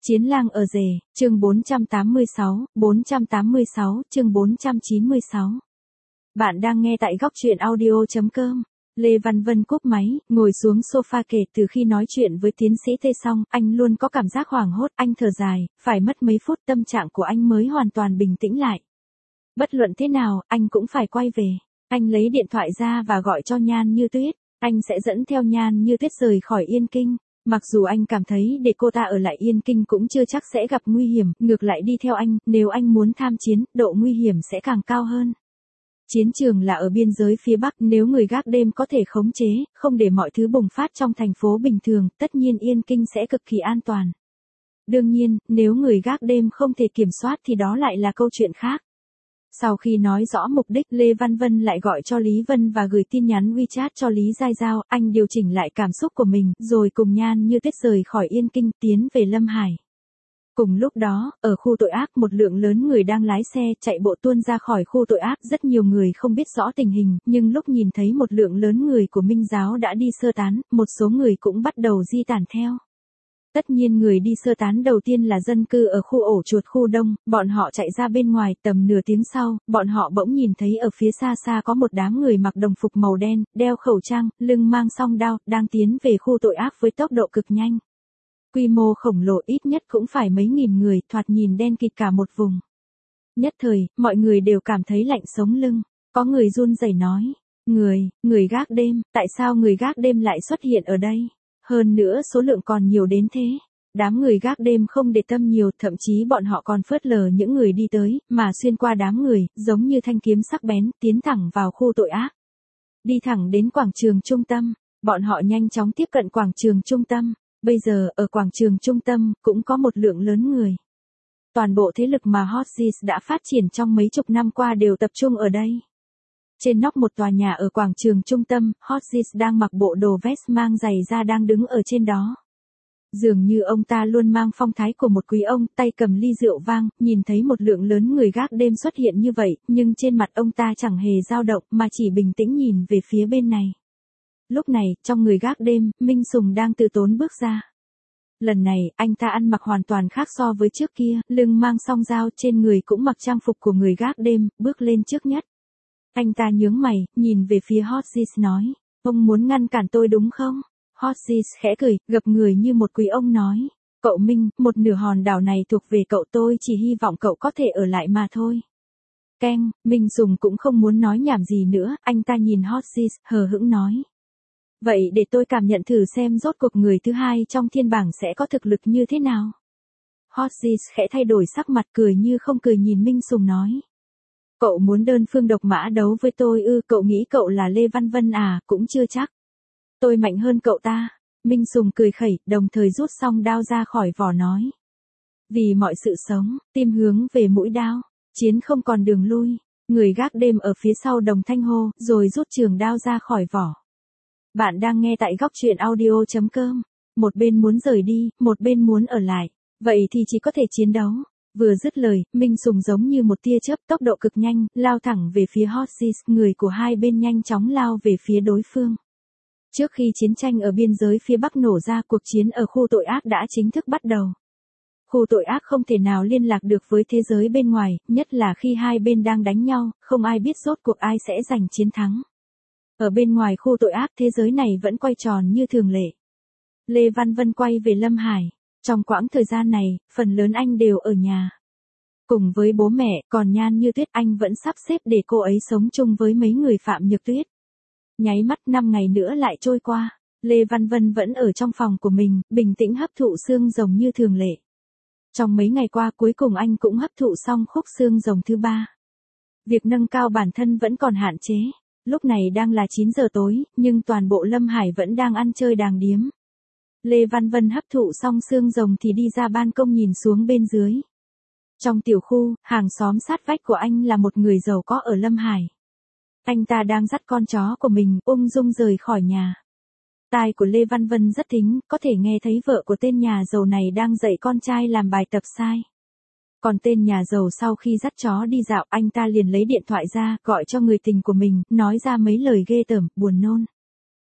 Chiến lang ở rể, chương 486, chương 496. Bạn đang nghe tại góc truyện audio.com. Lê Văn Vân cúp máy, ngồi xuống sofa kể từ khi nói chuyện với tiến sĩ Tê xong, anh luôn có cảm giác hoảng hốt, anh thở dài, phải mất mấy phút tâm trạng của anh mới hoàn toàn bình tĩnh lại. Bất luận thế nào, anh cũng phải quay về. Anh lấy điện thoại ra và gọi cho Nhan Như Tuyết, anh sẽ dẫn theo Nhan Như Tuyết rời khỏi Yên Kinh. Mặc dù anh cảm thấy để cô ta ở lại Yên Kinh cũng chưa chắc sẽ gặp nguy hiểm, ngược lại đi theo anh, nếu anh muốn tham chiến, độ nguy hiểm sẽ càng cao hơn. Chiến trường là ở biên giới phía Bắc, nếu người gác đêm có thể khống chế, không để mọi thứ bùng phát trong thành phố bình thường, tất nhiên Yên Kinh sẽ cực kỳ an toàn. Đương nhiên, nếu người gác đêm không thể kiểm soát thì đó lại là câu chuyện khác. Sau khi nói rõ mục đích, Lê Văn Vân lại gọi cho Lý Vân và gửi tin nhắn WeChat cho Lý Giai Giao, anh điều chỉnh lại cảm xúc của mình, rồi cùng Nhan Như Tuyết rời khỏi Yên Kinh, tiến về Lâm Hải. Cùng lúc đó, ở khu tội ác một lượng lớn người đang lái xe, chạy bộ tuôn ra khỏi khu tội ác, rất nhiều người không biết rõ tình hình, nhưng lúc nhìn thấy một lượng lớn người của Minh giáo đã đi sơ tán, một số người cũng bắt đầu di tản theo. Tất nhiên người đi sơ tán đầu tiên là dân cư ở khu ổ chuột khu Đông, bọn họ chạy ra bên ngoài, tầm nửa tiếng sau, bọn họ bỗng nhìn thấy ở phía xa xa có một đám người mặc đồng phục màu đen, đeo khẩu trang, lưng mang song đao, đang tiến về khu tội ác với tốc độ cực nhanh. Quy mô khổng lồ, ít nhất cũng phải mấy nghìn người, thoạt nhìn đen kịt cả một vùng. Nhất thời, mọi người đều cảm thấy lạnh sống lưng, có người run rẩy nói, người gác đêm, tại sao người gác đêm lại xuất hiện ở đây? Hơn nữa số lượng còn nhiều đến thế. Đám người gác đêm không để tâm nhiều, thậm chí bọn họ còn phớt lờ những người đi tới, mà xuyên qua đám người, giống như thanh kiếm sắc bén, tiến thẳng vào khu tội ác. Đi thẳng đến quảng trường trung tâm, bọn họ nhanh chóng tiếp cận quảng trường trung tâm. Bây giờ, ở quảng trường trung tâm, cũng có một lượng lớn người. Toàn bộ thế lực mà Hotsis đã phát triển trong mấy chục năm qua đều tập trung ở đây. Trên nóc một tòa nhà ở quảng trường trung tâm, Hotsis đang mặc bộ đồ vest mang giày da đang đứng ở trên đó. Dường như ông ta luôn mang phong thái của một quý ông, tay cầm ly rượu vang, nhìn thấy một lượng lớn người gác đêm xuất hiện như vậy, nhưng trên mặt ông ta chẳng hề dao động mà chỉ bình tĩnh nhìn về phía bên này. Lúc này, trong người gác đêm, Minh Sùng đang từ tốn bước ra. Lần này, anh ta ăn mặc hoàn toàn khác so với trước kia, lưng mang song dao, trên người cũng mặc trang phục của người gác đêm, bước lên trước nhất. Anh ta nhướng mày, nhìn về phía Hotsis nói, ông muốn ngăn cản tôi đúng không? Hotsis khẽ cười, gập người như một quý ông nói, cậu Minh, một nửa hòn đảo này thuộc về cậu, tôi chỉ hy vọng cậu có thể ở lại mà thôi. Keng, Minh Sùng cũng không muốn nói nhảm gì nữa, anh ta nhìn Hotsis, hờ hững nói. Vậy để tôi cảm nhận thử xem rốt cuộc người thứ hai trong thiên bảng sẽ có thực lực như thế nào. Hotsis khẽ thay đổi sắc mặt, cười như không cười nhìn Minh Sùng nói. Cậu muốn đơn phương độc mã đấu với tôi ư? Cậu nghĩ cậu là Lê Văn Vân à? Cũng chưa chắc. Tôi mạnh hơn cậu ta. Minh Sùng cười khẩy, đồng thời rút song đao ra khỏi vỏ nói. Vì mọi sự sống, tim hướng về mũi đao, chiến không còn đường lui. Người gác đêm ở phía sau đồng thanh hô, rồi rút trường đao ra khỏi vỏ. Bạn đang nghe tại góc truyện audio.com. Một bên muốn rời đi, một bên muốn ở lại. Vậy thì chỉ có thể chiến đấu. Vừa dứt lời, Minh Sùng giống như một tia chớp, tốc độ cực nhanh, lao thẳng về phía Hotsis, người của hai bên nhanh chóng lao về phía đối phương. Trước khi chiến tranh ở biên giới phía Bắc nổ ra, cuộc chiến ở khu tội ác đã chính thức bắt đầu. Khu tội ác không thể nào liên lạc được với thế giới bên ngoài, nhất là khi hai bên đang đánh nhau, không ai biết rốt cuộc ai sẽ giành chiến thắng. Ở bên ngoài khu tội ác, thế giới này vẫn quay tròn như thường lệ. Lê Văn Vân quay về Lâm Hải. Trong quãng thời gian này, phần lớn anh đều ở nhà. Cùng với bố mẹ, còn Nhan Như Tuyết anh vẫn sắp xếp để cô ấy sống chung với mấy người Phạm Nhược Tuyết. Nháy mắt 5 ngày nữa lại trôi qua, Lê Văn Vân vẫn ở trong phòng của mình, bình tĩnh hấp thụ xương rồng như thường lệ. Trong mấy ngày qua cuối cùng anh cũng hấp thụ xong khúc xương rồng thứ 3. Việc nâng cao bản thân vẫn còn hạn chế. Lúc này đang là 9 giờ tối, nhưng toàn bộ Lâm Hải vẫn đang ăn chơi đàng điếm. Lê Văn Vân hấp thụ xong xương rồng thì đi ra ban công nhìn xuống bên dưới. Trong tiểu khu, hàng xóm sát vách của anh là một người giàu có ở Lâm Hải. Anh ta đang dắt con chó của mình ung dung rời khỏi nhà. Tai của Lê Văn Vân rất thính, có thể nghe thấy vợ của tên nhà giàu này đang dạy con trai làm bài tập sai. Còn tên nhà giàu sau khi dắt chó đi dạo, anh ta liền lấy điện thoại ra, gọi cho người tình của mình, nói ra mấy lời ghê tởm, buồn nôn.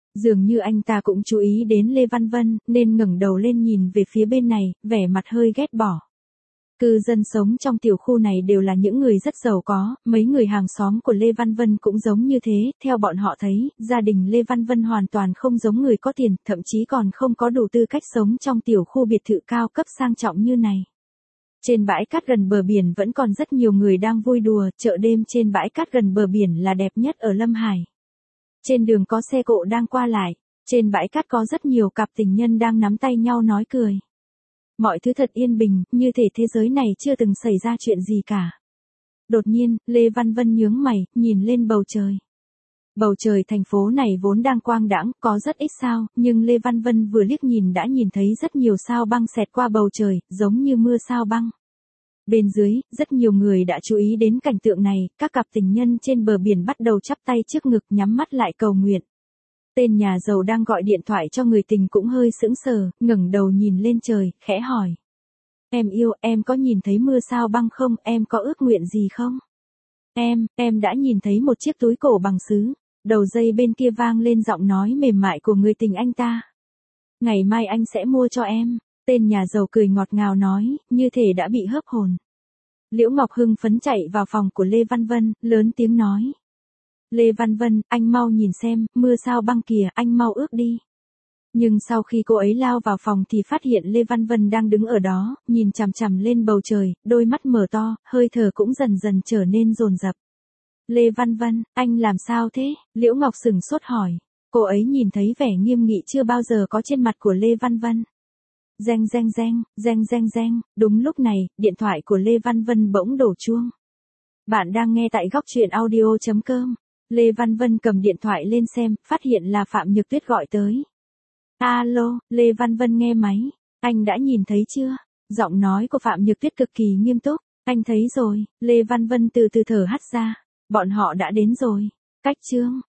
Dường như anh ta cũng chú ý đến Lê Văn Vân, nên ngẩng đầu lên nhìn về phía bên này, vẻ mặt hơi ghét bỏ. Cư dân sống trong tiểu khu này đều là những người rất giàu có, mấy người hàng xóm của Lê Văn Vân cũng giống như thế, theo bọn họ thấy, gia đình Lê Văn Vân hoàn toàn không giống người có tiền, thậm chí còn không có đủ tư cách sống trong tiểu khu biệt thự cao cấp sang trọng như này. Trên bãi cát gần bờ biển vẫn còn rất nhiều người đang vui đùa, chợ đêm trên bãi cát gần bờ biển là đẹp nhất ở Lâm Hải. Trên đường có xe cộ đang qua lại, trên bãi cát có rất nhiều cặp tình nhân đang nắm tay nhau nói cười. Mọi thứ thật yên bình, như thể thế giới này chưa từng xảy ra chuyện gì cả. Đột nhiên, Lê Văn Vân nhướng mày, nhìn lên bầu trời. Bầu trời thành phố này vốn đang quang đãng, có rất ít sao, nhưng Lê Văn Vân vừa liếc nhìn đã nhìn thấy rất nhiều sao băng xẹt qua bầu trời, giống như mưa sao băng. Bên dưới, rất nhiều người đã chú ý đến cảnh tượng này, các cặp tình nhân trên bờ biển bắt đầu chắp tay trước ngực nhắm mắt lại cầu nguyện. Tên nhà giàu đang gọi điện thoại cho người tình cũng hơi sững sờ, ngẩng đầu nhìn lên trời, khẽ hỏi. Em yêu, em có nhìn thấy mưa sao băng không, em có ước nguyện gì không? Em đã nhìn thấy một chiếc túi cổ bằng sứ. Đầu dây bên kia vang lên giọng nói mềm mại của người tình anh ta. Ngày mai anh sẽ mua cho em. Tên nhà giàu cười ngọt ngào nói, như thể đã bị hớp hồn. Liễu Ngọc hưng phấn chạy vào phòng của Lê Văn Vân, lớn tiếng nói. Lê Văn Vân, anh mau nhìn xem, mưa sao băng kìa, anh mau ước đi. Nhưng sau khi cô ấy lao vào phòng thì phát hiện Lê Văn Vân đang đứng ở đó, nhìn chằm chằm lên bầu trời, đôi mắt mở to, hơi thở cũng dần dần trở nên dồn dập. Lê Văn Vân, anh làm sao thế? Liễu Ngọc sửng sốt hỏi. Cô ấy nhìn thấy vẻ nghiêm nghị chưa bao giờ có trên mặt của Lê Văn Vân. Reng reng reng, reng reng reng, đúng lúc này, điện thoại của Lê Văn Vân bỗng đổ chuông. Bạn đang nghe tại góc truyện audio.com. Lê Văn Vân cầm điện thoại lên xem, phát hiện là Phạm Nhược Tuyết gọi tới. Alo, Lê Văn Vân nghe máy. Anh đã nhìn thấy chưa? Giọng nói của Phạm Nhược Tuyết cực kỳ nghiêm túc. Anh thấy rồi, Lê Văn Vân từ từ thở hắt ra. Bọn họ đã đến rồi. Cách chương.